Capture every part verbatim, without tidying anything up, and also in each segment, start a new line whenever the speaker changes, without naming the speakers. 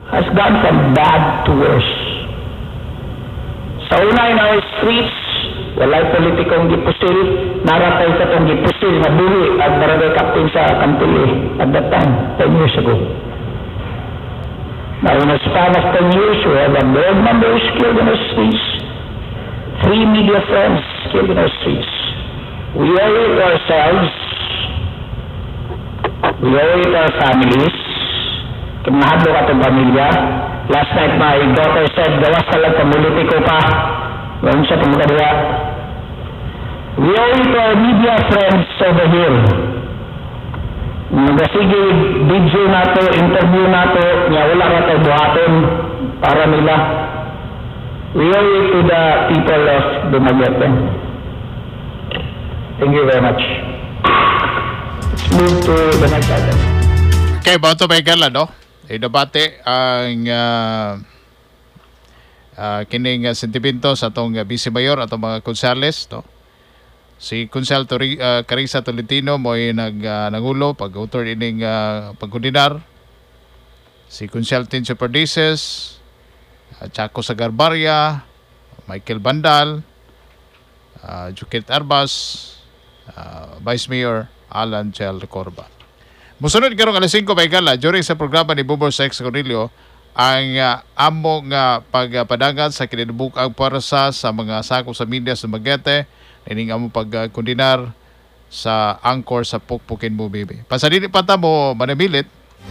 has gone from bad to worse. Sa una in our streets, walay politikong gipusil, naratay sa itong gipusil na buli at barangay captain sa Kampili at that time, ten years ago. Now in a span of ten years, we have a board members killed in our streets, three media friends killed in our streets. We owe it to ourselves, we owe it to our families, kinahadlo ka itong pamilya. Last night, my daughter said, gawas ka lang, pamulitiko pa. Ngayon siya pumukadya. We owe it to our media friends over here. Nagasige, video nato, interview nato, niya wala ka tayo buhaton para nila. We owe it to the people of Dumaguete. Thank you very much. Let's move to the next item.
Okay, bato may gala, no? Idabate ang uh, uh, kining uh, sentimento sa atong uh, Vice Mayor at mga konsales, no? Si Konsel Tori, uh, Carissa Tolentino mo ay nag, uh, nangulo pag-autor ining uh, pagkundinar. Si Konsel Tincio Perdices, uh, Chaco Sagarbarya, Michael Bandal, uh, Jukit Arbas, uh, Vice Mayor Alan Chel Corba. Musunod karong alas singko may gala during sa programa ni Bubor sa Ex Cornelio ang uh, among uh, pagpadagan sa kinibukang puwersa sa mga sako sa media sa Dumaguete, ining among pagkundinar sa angkor sa Pukpukin mo baby. Pasadili pa ta mo manamilit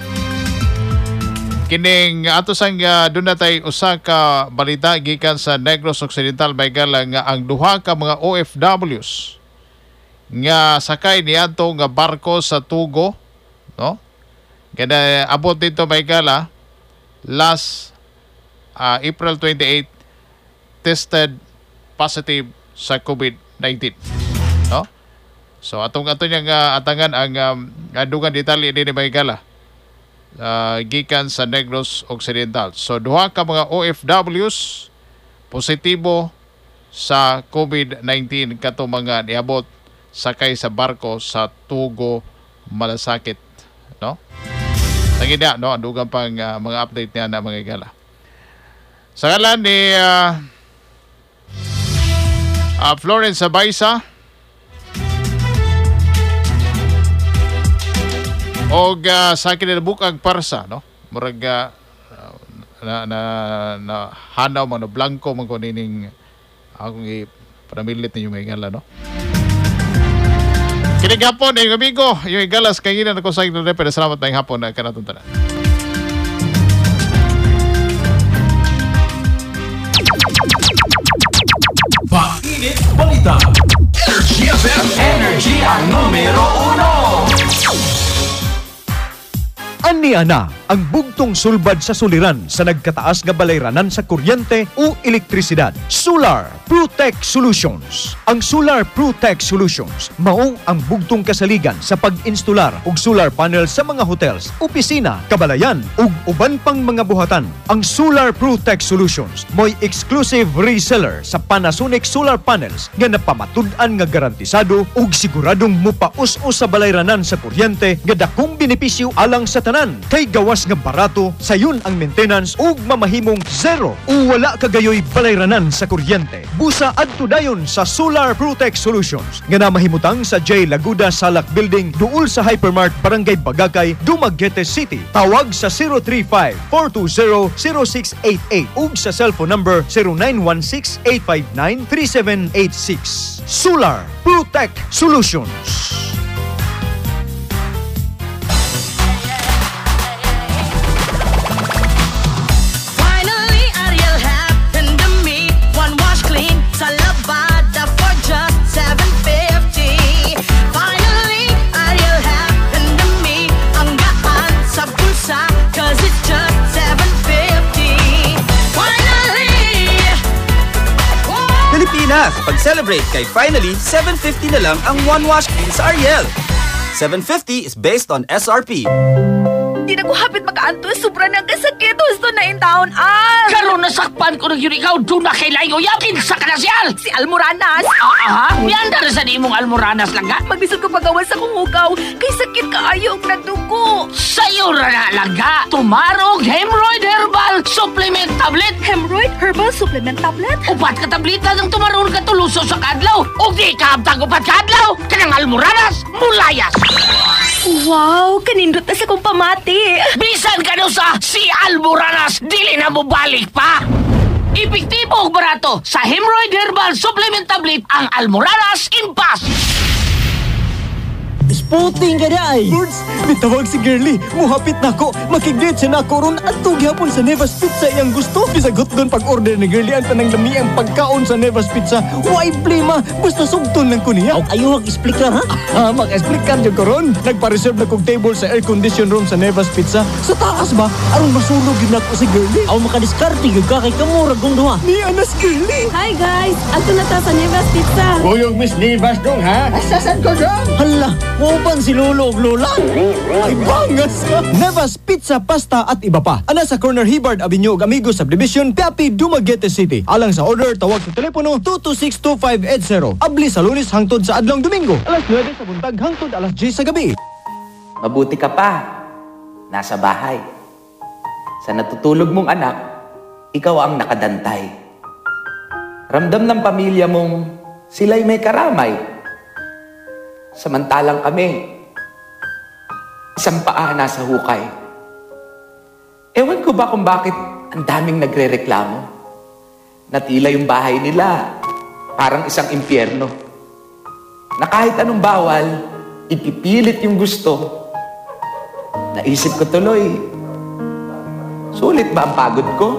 kining ato sang uh, doon natay usa ka balita gikan sa Negros Occidental may gala nga ang duha ka mga O F Ws nga sakay niadto nga barko sa Tugo, no? Kada abot dito may gala last uh, April twenty-eighth tested positive sa COVID nineteen, no? So atong ato niyang uh, atangan ang um, adugan detalye din ni may gala uh, gikan sa Negros Occidental. So duha ka mga O F Ws positibo sa COVID nineteen kato mga niabot sakay sa barko sa Tugo, Malasakit, no? Tagida, no? Adugan pang uh, mga update niya na mga igala. Sa ngalan ni uh, uh, Florence Abaysa o uh, sa akin na bukang parsa, no? Murag uh, na, na, na hanaw mga blanco mga kunining akong ipanamilit ninyo mga igala, no? Kinig hapon, yung amigo, yung igalas, kanina na ko sa inyo, pero salamat tayong hapon na kanatuntanan.
Painit Balita. Energy F M. Energy ang numero uno. Aniya na ang bugtong sulbad sa suliran sa nagkataas nga balayranan sa kuryente o elektrisidad. Solar Protect Solutions. Ang Solar Protect Solutions mao ang bugtong kasaligan sa pag-instalar og solar panel sa mga hotels, opisina, kabalayan ug uban pang mga buhatan. Ang Solar Protect Solutions mo'y exclusive reseller sa Panasonic solar panels nga napamatud-an nga garantisado ug siguradong mupaus-us sa balayranan sa kuryente nga dakong benepisyo alang sa tanan. Kay gawas nga barato, sayon ang maintenance ug mamahimong zero o wala kagayoy balayranan sa kuryente. Busa adto dayon sa Solar Protect Solutions nga namahimutang sa J. Laguda Salak Building duol sa Hypermart Barangay Bagakay, Dumaguete City. Tawag sa zero three five, four two zero, zero six eight eight ug sa cellphone number zero nine one six, eight five nine, three seven eight six. Solar Protect Solutions.
Pag-celebrate kay finally, seven fifty na lang ang one wash clean sa Ariel. seven fifty is based on S R P.
Di na ko hapit makaanto, sobra ng kasakit. Gusto na in town, ah!
Karoon nasakpan ko ng yun ikaw, doon na kay Layo. Yakin sa kanasyal!
Si Almoranas!
Ah, aha? Yan na sa di mong Almoranas lang ka?
Magbisod ko pagawa sa kong hugaw, kay sakit ka ayaw na dugo.
Sa'yo na lang ka, tumarog hemorrhoid herbal
supplement tablet.
Upat ka tablita ng tumaroon ka tuluso sa kadlaw. O di ka abtag upat kadlaw. Kanang almoranas, mulayas.
Wow, kanindot na sa kong pamati.
Bisan ka no sa si almoranas, dili na mo balik pa. Epektibo ug barato sa Hemorrhoid Herbal Supplement Tablet ang Almoranas Impas.
Spotting ka na ay! Lords, bitawag si Girlie. Muhapit na ako. Makiglit siya na ako ron at tugyapon sa Nevas Pizza iyang gusto. Bisagot doon pag-order ni Girlie ang tanang lami ang pagkaon sa Nevas Pizza. Why blema? Basta sugton lang ko niya.
Huwag ayaw mag-explic ha?
Ah, mag-explic ka dyan ko ron. Nagpa-reserve na kong table sa air-condition room sa Nevas Pizza. Sa taas ba? Aron masulog yun ako si Girlie.
Aw makadiskarte yun ka kay kamurag kong duha.
Ni Anas Girlie.
Hi guys! Ato na ta sa Nevas Pizza.
Buyog Miss Nevas dong ha? Asasan ko dong?
Hala, upan si Lolo og Lola.
Ay bangas ka! Nevas Pizza, Pasta at iba pa. Ana sa corner Hibard Avenue ug Amigos Subdivision, Piapi, Dumaguete City. Alang sa order, tawag sa telepono two two six two five eight zero. Abli sa Lunes hangtod sa adlong Domingo. Alas nuwebe sa buntag hangtod alas diyes sa gabi.
Mabuti ka pa. Nasa bahay. Sa natutulog mong anak, ikaw ang nakadantay. Ramdam ng pamilya mong sila'y may karamay. Samantalang kami, isang paa nasa hukay. Ewan ko ba kung bakit ang daming nagre-reklamo na tila yung bahay nila parang isang impyerno. Na kahit anong bawal, ipipilit yung gusto. Naisip ko tuloy, sulit ba ang pagod ko?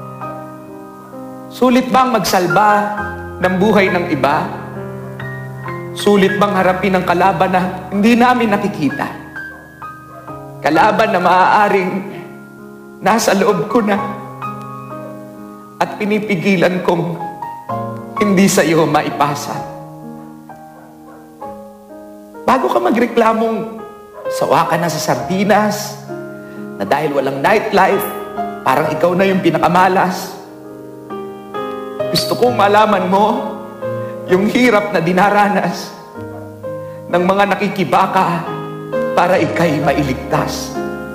Sulit bang magsalba ng buhay ng iba? Sulit bang harapin ang kalaban na hindi namin nakikita? Kalaban na maaaring nasa loob ko na at pinipigilan kong hindi sa iyo maipasa. Bago ka magreklamong sawa ka na sa sardinas na dahil walang nightlife, parang ikaw na yung pinakamalas. Gusto kong malaman mo yung hirap na dinaranas ng mga nakikibaka para ikay mailigtas.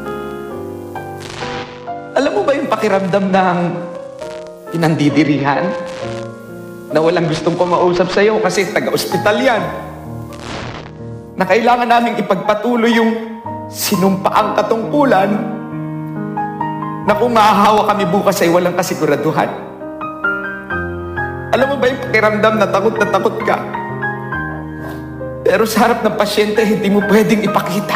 Alam mo ba yung pakiramdam ng pinandidirihan? Na walang gustong kumausap sa'yo kasi taga-ospital yan. Na kailangan naming ipagpatuloy yung sinumpaang katungkulan na kung mahahawa kami bukas ay walang kasiguraduhan. Alam mo ba yung pakiramdam na takot na takot ka? Pero sa harap ng pasyente, hindi mo pwedeng ipakita.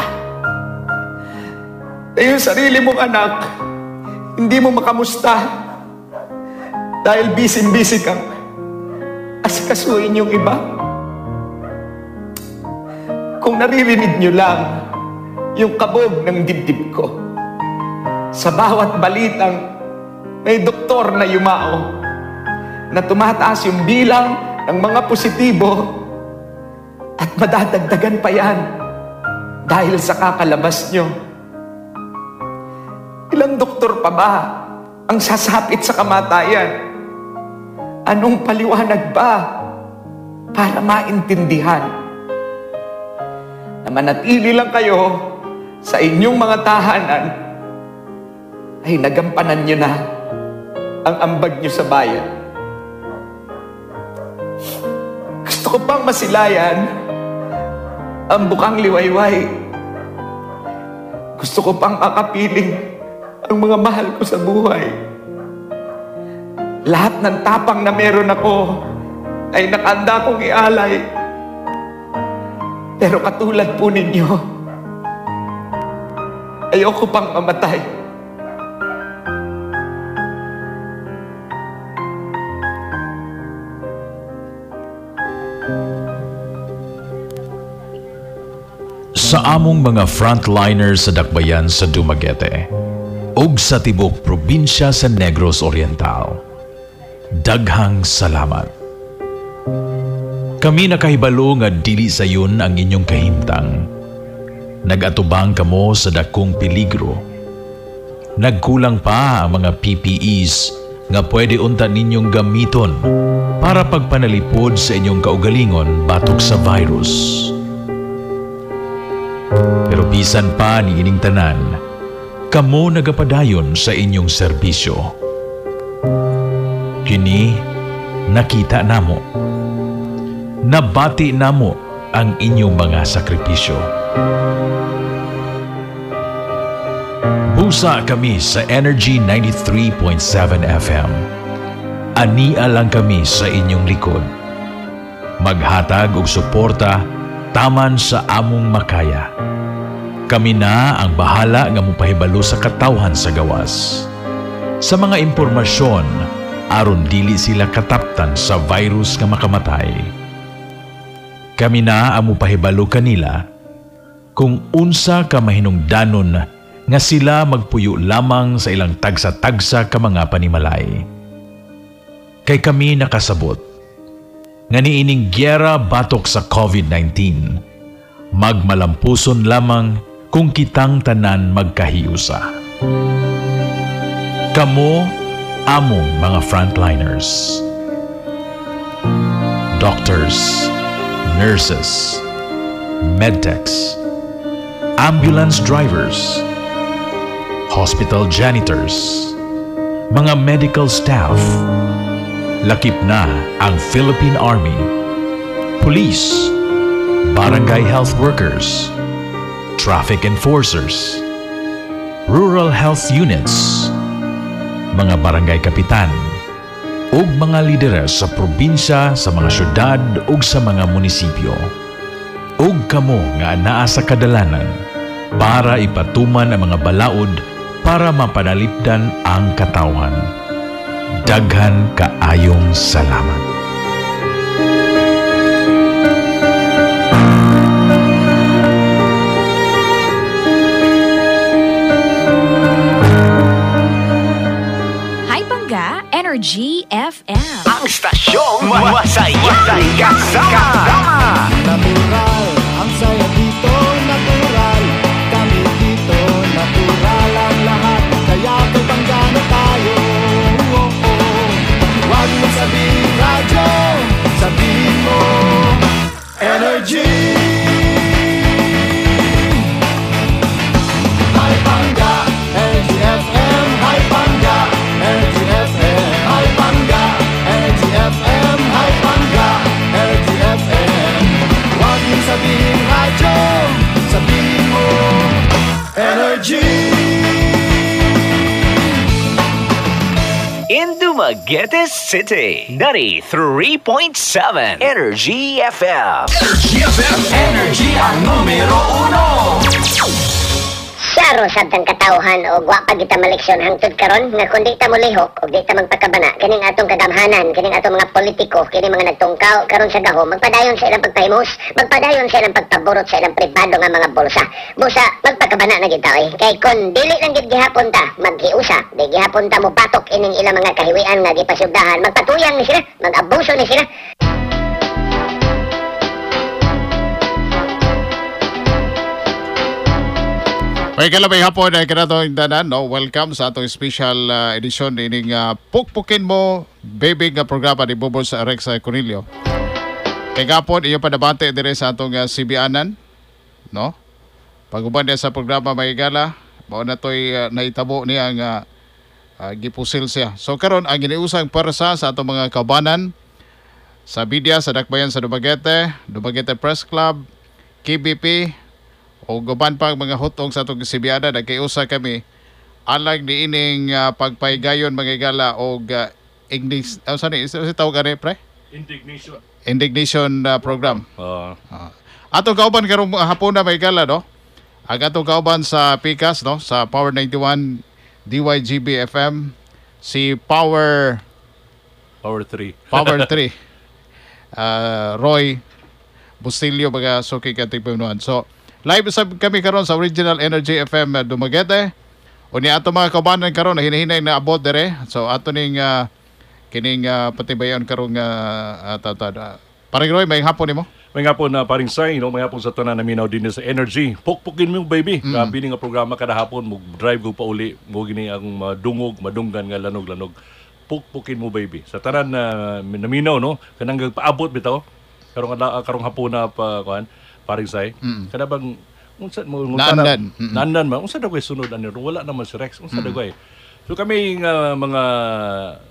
Na yung sarili mong anak, hindi mo makamusta dahil busy-busy kang asikasuhin yung iba. Kung naririnig nyo lang yung kabog ng dibdib ko, sa bawat balitang may doktor na yumao, na tumataas yung bilang ng mga positibo at madadagdagan pa yan dahil sa kakalabas nyo. Ilang doktor pa ba ang sasapit sa kamatayan? Anong paliwanag ba para maintindihan na manatili lang kayo sa inyong mga tahanan ay nagampanan nyo na ang ambag nyo sa bayan? Gusto ko pang masilayan ang bukang liwayway. Gusto ko pang akapiling ang mga mahal ko sa buhay. Lahat ng tapang na meron ako ay nakanda kong ialay. Pero katulad po ninyo, ayoko pang mamatay.
Sa among mga frontliners sa dakbayan sa Dumaguete ug sa tibok probinsya sa Negros Oriental, daghang salamat. Kami nakahibalo nga dili sayon ang inyong kahimtang. Nagatubang kamo sa dakong peligro. Nagkulang pa ang mga P P Es nga pwede unta ninyong gamiton para pagpanalipod sa inyong kaugalingon batok sa virus. Pero bisan pa ni ining tanan, kamo nagapadayon sa inyong serbisyo. Kini nakita namo. Nabati namo ang inyong mga sakripisyo. Busa kami sa Energy ninety-three point seven F M. Ania lang kami sa inyong likod. Maghatag og suporta taman sa among makaya. Kami na ang bahala nga mopahibalo sa katawhan sa gawas. Sa mga impormasyon, aron dili sila kataptan sa virus nga makamatay. Kami na ang mopahibalo kanila kung unsa ka mahinungdanon nga sila magpuyo lamang sa ilang tagsa-tagsa ka mga panimalay. Kay kami nakasabot nga niining gyera batok sa COVID nineteen, magmalampuson lamang kung kitang tanan magkahiusa. Kamo among mga frontliners. Doctors, nurses, medtechs, ambulance drivers, hospital janitors, mga medical staff, lakip na ang Philippine Army, police, barangay health workers, traffic enforcers, rural health units, mga barangay kapitan, ug mga lideres sa probinsya, sa mga syudad ug sa mga munisipyo. Ug kamo nga naa sa kadalanan para ipatuman ang mga balaod para mapanalipdan ang katawhan. Daghan kaayong salamat.
Energy F M.
Ang stasyong masaya kasama.
Natural, ang saya dito, natural. Kami dito, natural ang lahat. Kaya kay bangga na tayo. Oh, oh. Huwag mo sabihin radyo, sabihin mo energy. Hi bangga, Energy F M. Hi bangga, Energy F M. Energy F M, hi bangga, Energy F M. Huwag mong sabihin radyo, sabihin mo energy.
In Dumaguete City, ninety-three point seven Energy F M. Energy F M, energy ang numero uno.
Saro sabtang katawhan o wa pa kita maleksyon hangtod karon nga kundi ta molihok o di ta magpakabana kining atong kadamhanan, kining atong mga politiko, kining mga nagtungkaw karon sa gahom, magpadayon sa ilang pagpahimos, magpadayon sa ilang pagpaburot sa ilang pribado nga mga bulsa. Busa magpakabana na gid ta eh. Kay kun dili lang gid gihapon ta maghiusa, di gihapon ta mo patok ining ilang mga kahiwian nga gipasugdahan, magpatuyang ni sila, mag-abuso ni sila.
May kalabay hapon ay kanatong danan, no? Welcome sa atong special uh, edition ining uh, Pukpukin Mo baby nga programa ni Bubol sa Rex Cornelio. Kay gapon iyo padabante dire sa atong uh, Sibianan, no? Paguban niya sa programa may gala, mao na toy uh, naitabo niya ang uh, uh, gipusil siya. So karon ang giniusang persa sa atong mga kaubanan sa Bidya sa Dakbayan sa Dumaguete, Dumaguete Press Club, K B P o guban pang mga hutong sa itong Sibiana, nagkaiusa kami alang ni ining uh, pagpaygayon mga gala o uh, English, oh, sorry, ito si tawag gani, pre?
Indignation.
Indignation uh, program.
Uh,
uh. Atong kauban karong hapon na may gala, no? Ang atong kauban sa P C A S, no? Sa Power ninety-one D Y G B F M, si Power
Power three.
Power three. uh, Roy Bustilio, mga suki katipunuan. So, live sa kami karon sa Original Energy F M uh, Dumaguete. O ni ato mga kaubanan karon na hinahinay na abot dire. So ato ning uh, kining uh, patibayon karong uh, tatad. Uh, Parang Roy, may hapon nimo?
May hapon na uh, paring say, no? May hapon sa tanan na minaw din sa Energy. Pukpukin mo baby. Mm. Grabe nga programa kada hapon mo drive go pa uli. Mo gini ang madungog, madunggan nga lanog-lanog. Pukpukin mo baby. Sa tanan na uh, naminaw, no? Kanang paabot bitaw. Karong karong hapon na pa kuan. Paring say, mm. kada bang unsa mo
nandan
nandan man unsa dagway sunod ani wala naman si Rex unsa mm. dagway. So kami uh, mga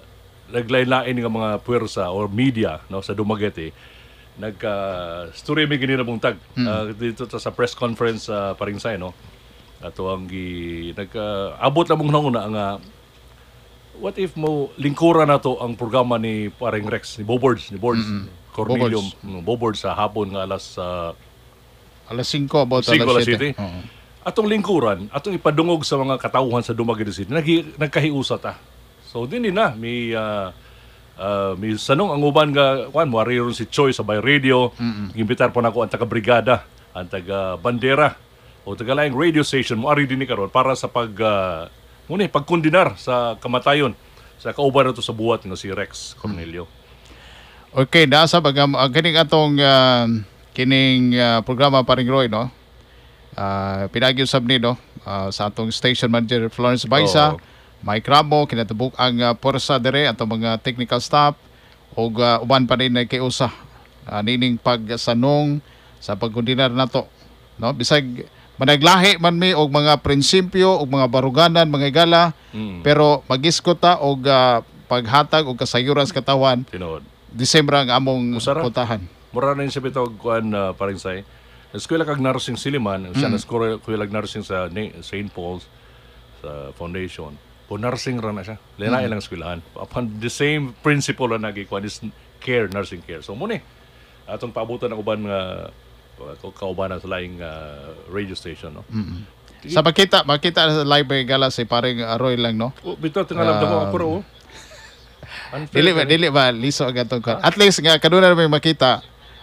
naglain-lain nga mga puwersa or media no sa Dumaguete nagka story mi gini na buntag
Mm.
uh, dito ta sa press conference sa uh, Paringsay no ato ang gi nagka abot na mong nauna nga what if mo lingkuran nato ang programa ni Paring Rex ni Bobords ni Boards
Mm-mm.
Cornelium
Bobords.
no, Bobords sa hapon nga alas uh,
alas singko about
Cinco,
alas
alas
siyete.
siyete.
Oo.
Atong lingkuran, atong ipadungog sa mga katauhan sa Dumaguete City, naghi, nagkahiusa ta. So, din na, may, uh, uh, may sanong ang uban nga, kwan, wari ron si Choi sa Bay Radio,
Mm-mm.
imbitar po na ko ang taga-brigada, ang taga-bandera, o taga-laing radio station, mo ari din ni karon para sa pag, uh, muna, pagkundinar sa kamatayon, sa kauban na to sa buhat nga si Rex Cornelio.
Okay, nasa bagam ang kining atong ah, kining ah, programa Paring Roy no. Uh, pinag-usab ni no ah, sa atong station manager Florence Baisa,
Oo.
Mike Ramo kinatubuk ang uh, porsa dire atong mga technical staff ug ah, uban pa rin nakiusa uh, nining pagsanong sa pagkundinar nato no bisag managlahi man mi og mga prinsipyo og mga baruganan mga igala
Mm.
pero magiskot ta og ah, paghatag og kasayuran sa katawan
Tinood.
Disyembre ang among
Usara.
puntahan.
Mura na yung sabi ito, kuhan uh, paring say. Eskwela kag nursing Siliman, siya
Mm.
na eskwela kag nursing sa ni- Saint Paul's sa foundation. Po nursing ra na siya. Linain
Mm.
lang eskwelahan. Upon the same principle na nagikuan is care, nursing care. So muna atong paabutan ng uban nga uh, kaubanan sa laing uh, radio station. No?
Mm. Sa makita, makita sa live gala si paring Roy lang no.
Oh, bitaw tingalab na ko
Ah,
ako ro. Unfair
Dili ba
ka rin.
dili ba liso ang atong kuan. At least nga kaduna na may makita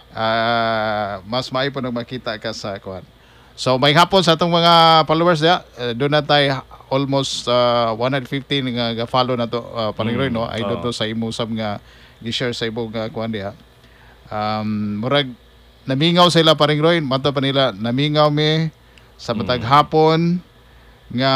ah, mas maayo po nang makita ka sa kuan. So may hapon sa atong mga followers dia, uh, doon na tayo almost uh, one hundred fifty nga ga follow na to uh, paring Roy no. Ay
oo.
to sa imo sab nga gi-share sa ibong uh, kuan dia. Um murag namingaw sila paring Roy, mata pa nila namingaw mi sa matag hapon nga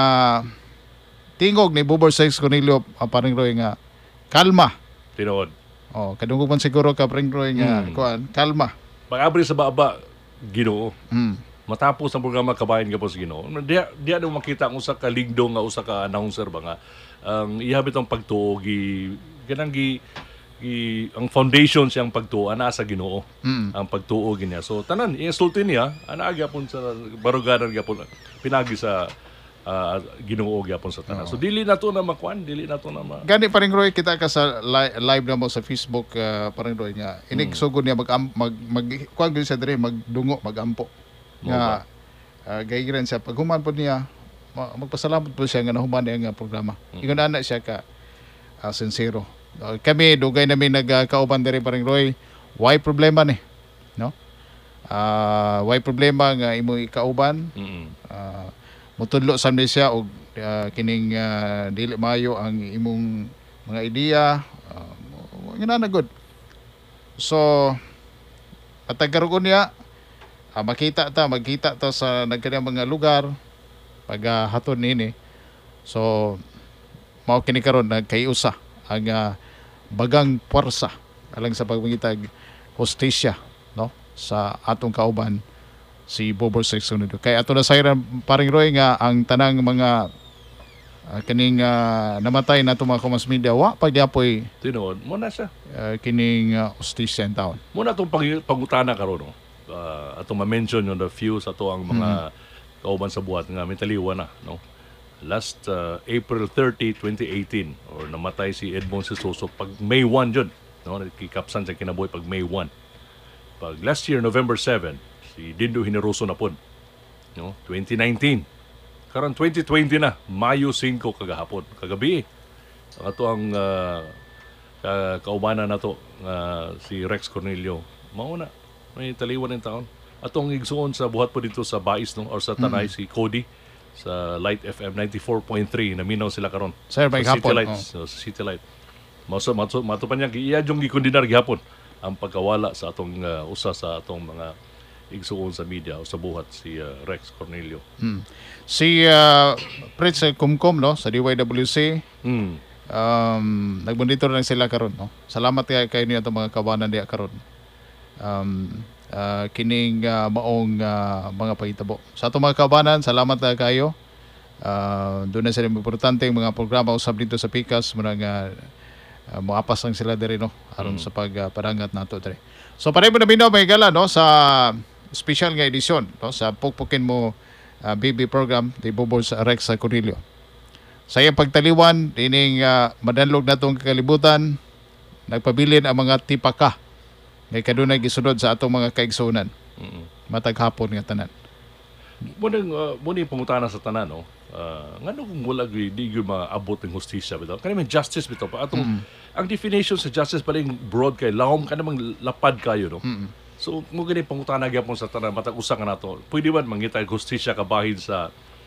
tingog ni Bubor Sex Cornelio uh, paring Roy nga kalma.
Tinood.
Oh, kadungog man siguro ka paring Roy nga
Mm.
kuan, kalma.
Pag-abri sa baba, Ginoo.
Mm.
Matapos ang programa Kabayan ka po sa Ginoo. Diya diya na makita ang usa ka ligdo nga usa ka announcer ba nga ang ihabit ang pagtuo gi ganang gi, gi ang foundation siyang pagtuo ana sa Ginoo.
Mm.
Ang pagtuo ginya. So tanan i-insulti niya ana gyapon sa baruganan gyapon pinagi sa ah, Ginoo gyapon sa tanan. So dili na to na makuan, dili na to na ma
Gani paring Roy kita ka sa li- live na mo sa Facebook uh, paring Roy nga inig sugod niya mag mag, mag kuan gyud siya dire magdungo magampo. Nga uh, gayiran siya pag human po niya ma- magpasalamat po siya nga nahuman niya nga programa. Ingon ana siya ka uh, sincero. Uh, kami dugay namin nagkauban dire paring Roy. Why problema ni? No? Ah, why problema nga imo ikauban?
Mm.
Uh, mutudlo sa siya og uh, kining uh, dili maayo ang imong mga ideya uh, ngana good. So patagarugon niya uh, makita ta magkita ta sa nagkanang mga lugar pag uh, haton nini. So mao kini karon nagkayusa ang uh, bagang puwersa alang sa pagmangitag hostisya no sa atong kauban si Bobor Sexton nito. Kaya ato na sayran paring Roy nga ang tanang mga uh, kining uh, namatay na itong mga commerce media wa pagyapoy
Tinood mo na siya.
uh, kining uh, hostisya in town.
Muna itong pag- pangutana karon no. Uh, atong ma-mention yung the few sa to ang mga kauban sa buhat nga mitaliwa na no. Last uh, April thirtieth, twenty eighteen or namatay si Edmond Sisoso pag May first jud no kikapsan sa kinabuhi pag May first. Pag last year November seventh si Dindo Hineroso na pon no twenty nineteen. Karon twenty twenty na Mayo five kagahapon kagabi ang ato ang uh, ka- kaubanan nato nga si Rex Cornelio mao na may taliwan ng taon atong igsuon sa buhat po dito sa Bais no or sa Tanay si Cody sa Light F M ninety-four point three naminaw sila karon
Sir, may
sa City
hapon,
Light
oh.
so, sa City Light maso mato mato pa niya iya jung gikundinar gihapon ang pagkawala sa atong uh, usa sa atong mga igsuon sa media o sa buhat si uh, Rex Cornelio.
Hmm. Si uh, Prince Kumkum no sa D Y W C
Hmm.
um nagbonitor lang sila karon no. Salamat kay kayo niyo atong mga kabanan diha karon. Um uh, kining uh, maong uh, mga pahitabo. Sa atong mga kabanan, salamat na kayo. Uh, doon na sila importante mga programa usab dito sa Pikas murag uh, uh, moapas lang sila diri no aron sa pagparangat nato diri. So pareho na bino may gala no sa special nga edisyon no sa Pukpukin Mo uh, B B program di Bobol sa Rex sa Cornelio. Sa iyang pagtaliwan ining uh, madanlog natong kakalibutan nagpabilin ang mga tipaka ngay kadunay gisunod sa atong mga kaigsunan.
Mm-hmm.
Matag hapon nga tanan.
Munang uh, muni pangutana sa tanan no. Uh, ngano kung wala gyud di gyud maabot ng hustisya bitaw. Kani man justice bitaw pa atong mm. ang definition sa justice pa ring broad kay lawom ka namang lapad kayo no. Mm. So mo gani pangutana gyapon sa tanan matag usa ka nato. Pwede man mangita hustisya kabahin sa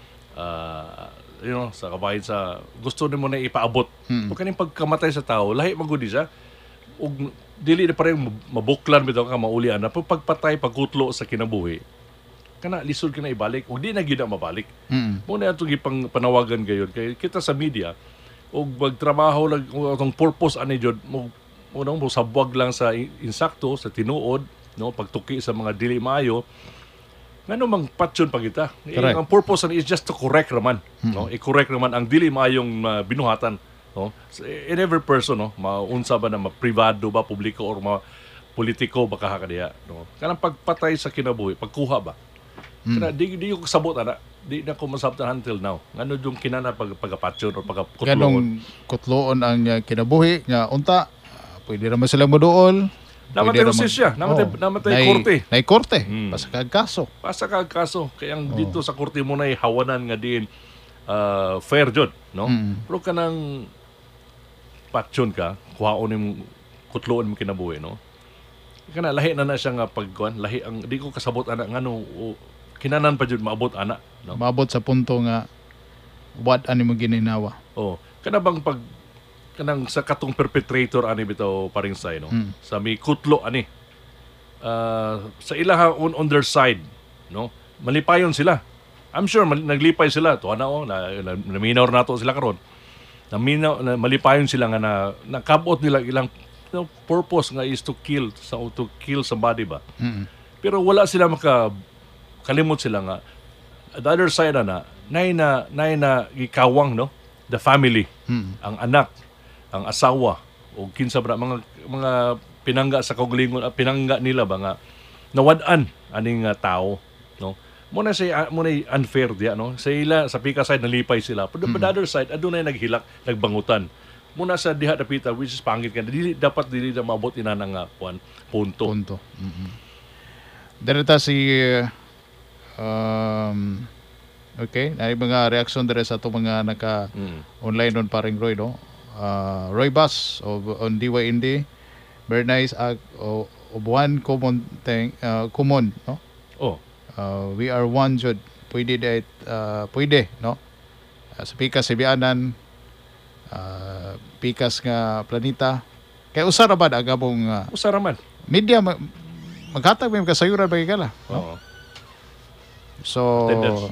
uh, you know sa kabahin sa gusto nimo na ipaabot. Mm. Kung kaning pagkamatay sa tao lahi magudi siya ug dili na parang mabuklan bitaw ka maulian na pagpatay pagkutlo sa kinabuhi. Kana lisod ka na ibalik o di na gina mabalik. Mm. Muna itong ipang panawagan gayon kay kita sa media o magtrabaho lang itong purpose ani jud mo mo mo sabwag lang sa insakto sa tinuod no pagtuki sa mga dili maayo ngano mang patyon pa kita. Eh, ang purpose ani is just to correct raman mm. no i-correct raman ang dili maayong uh, binuhatan no in every person no maunsa ba na privado ba publiko or ma politiko ba kahakadiya no kanang pagpatay sa kinabuhi pagkuha ba. Hmm. Kaya di, di ko kasabot, ana. Di na ko masabtan until now. Ano yung kinana pag, pagapatyon o pagkutloon?
Ganong kutloon ang uh, kinabuhi, nga unta, uh, pwede naman silang maduol.
Namatay rusisya, namatay, oh, namatay korte.
Nay korte, hmm. pasakag kaso.
Pasakag kaso. Kaya ang oh. dito sa korte mo na hawanan nga din uh, fair jud, no? Hmm. Pero kanang patyon ka, kuhaon yung kutloon mo kinabuhi, no? Kana lahi na na siya nga pagkuan, lahi ang di ko kasabot ana ngano o, kinanan pa jud maabot ana no
maabot sa punto nga what ani mo gininawa
oh kana bang pag kanang sa katong perpetrator ani bitaw paring say no hmm. sa mi kutlo ani uh, sa ilaha on, on their side no malipayon sila I'm sure mal, naglipay sila to ana oh na, na, na minor nato sila karon na, minaw, na malipayon sila nga na nakabot nila ilang no, purpose nga is to kill so, to kill somebody ba hmm. Pero wala sila maka kalimot sila nga the other side na nay na nay na gikawang no the family hmm. ang anak ang asawa o kinsa ba mga mga pinangga sa kaugalingon pinangga nila ba nga nawad-an aning uh, tao no mo na say mo na unfair dia no sa ila sa pika side nalipay sila pero hmm. the other side adunay naghilak nagbangutan muna sa diha dapita which is pangit kan dili dapat dili na maabot ina nang uh, punto
punto mm-hmm. Darita si uh, Um, okay, na mga reaksyon dire sa ato mga naka mm. online on paring Roy no. Uh, Roy Bus of on D Y N D very nice uh, of one common thing uh, common no.
Oh.
Uh, we are one jud pwede det uh, pwede no. Uh, sa pikas Sibianan uh, pikas nga planeta kay usa ra ba ang among uh,
usa ra man
media mag, maghatag may kasayuran ba kala.
Oo.
No? So,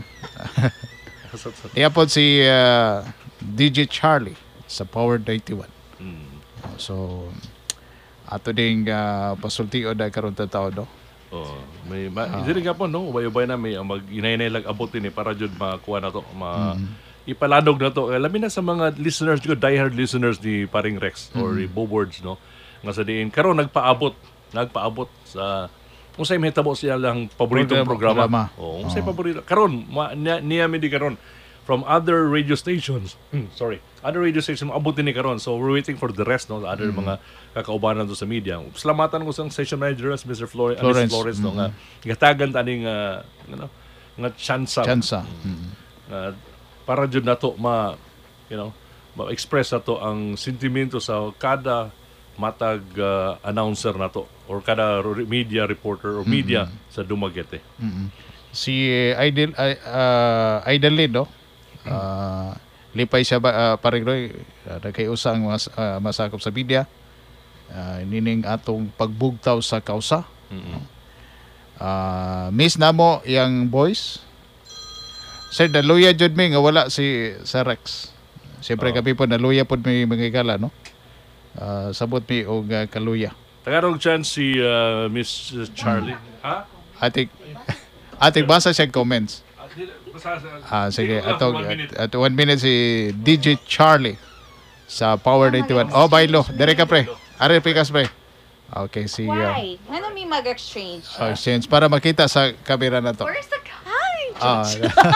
iyapod si uh, D J Charlie sa Power ninety-one. Mm. So, ato ding uh, pasultiod na karon ta tao no.
Oh, may ma, uh, diri gapon no, ubay-ubay na may mag inay-inay lag abot ni para jud makuha na to, ma mm. ipaladog na to. Labi na sa mga listeners ko, diehard listeners ni Paring Rex mm. or Bowards no. Nga sa diin karon nagpaabot, nagpaabot sa unsay mahitabo siya lang paboritong programa. programa. Oh, unsay oh. paborito. Karon niya, niya mi di karon from other radio stations. Sorry. Other radio stations abot ni karon. So we're waiting for the rest no, the other mm. mga kakaubanan do sa media. Salamatan ko sa station manager Mister Flores, Florence, Flores no mm-hmm. nga gatagan taning uh, you know, nga tsansa.
Tsansa.
Mm. Uh, para jud nato ma you know, ma-express nato ang sentimento sa kada matag uh, announcer nato or kada media reporter or media mm-hmm. sa Dumaguete.
Mm-hmm. Si uh, Idol uh, Idolin no. Uh, lipay siya ba uh, paring Roy uh, kay usang mas, uh, masakop sa media. Uh, nining atong pagbugtaw sa kausa. Mm-hmm. Uh, miss namo yang boys. Sir naluya jud mi nga wala si sa Rex. Siyempre oh. kami po naluya pod may mga gala no. Uh, sabot mi og uh, kaluya.
Tagarong chance si uh, Miss Charlie. Ha?
Atik atik basa siya comments. Ah, sige. Ato at one minute si D J Charlie. sa Power ninety-one. Oh, baylo. Dire ka, pre. Are, pikas, pre. Okay, si... Uh,
Why? Ano may mag-exchange?
oh, exchange. Para makita sa camera na to.
Where's the guy?
Ah.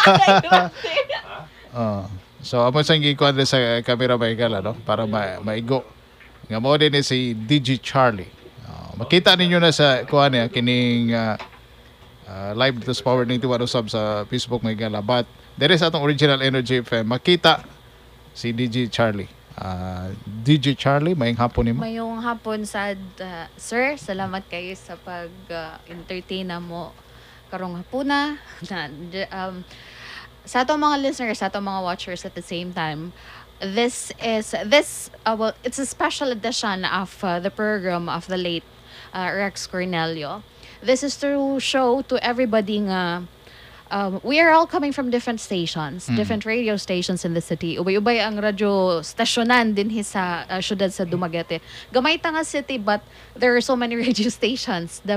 Oh. So, amo sang gikuan din sa camera ba ikala, no? Para ma maigo. Nga mo din ni si D J Charlie. Oh, makita ninyo na sa kuan niya kining uh, uh, live dito sa Power ninety-one usab sa Facebook may gala. But there is atong original Energy F M. Makita si D J Charlie. Uh, D J Charlie, mayong hapon nimo.
Mayong hapon sad, uh, sir. Salamat kayo sa pag-entertain uh, na mo karong hapuna. Na, um, sa atong mga listeners, sa atong mga watchers at the same time, this is, this, uh, well, it's a special edition of uh, the program of the late uh, Rex Cornelio. This is to show to everybody nga Um, we are all coming from different stations, mm. different radio stations in the city. Ubay-ubay ang radyo stasyonan din sa uh, syudad sa Dumaguete. Gamay ta nga city, but there are so many radio stations. The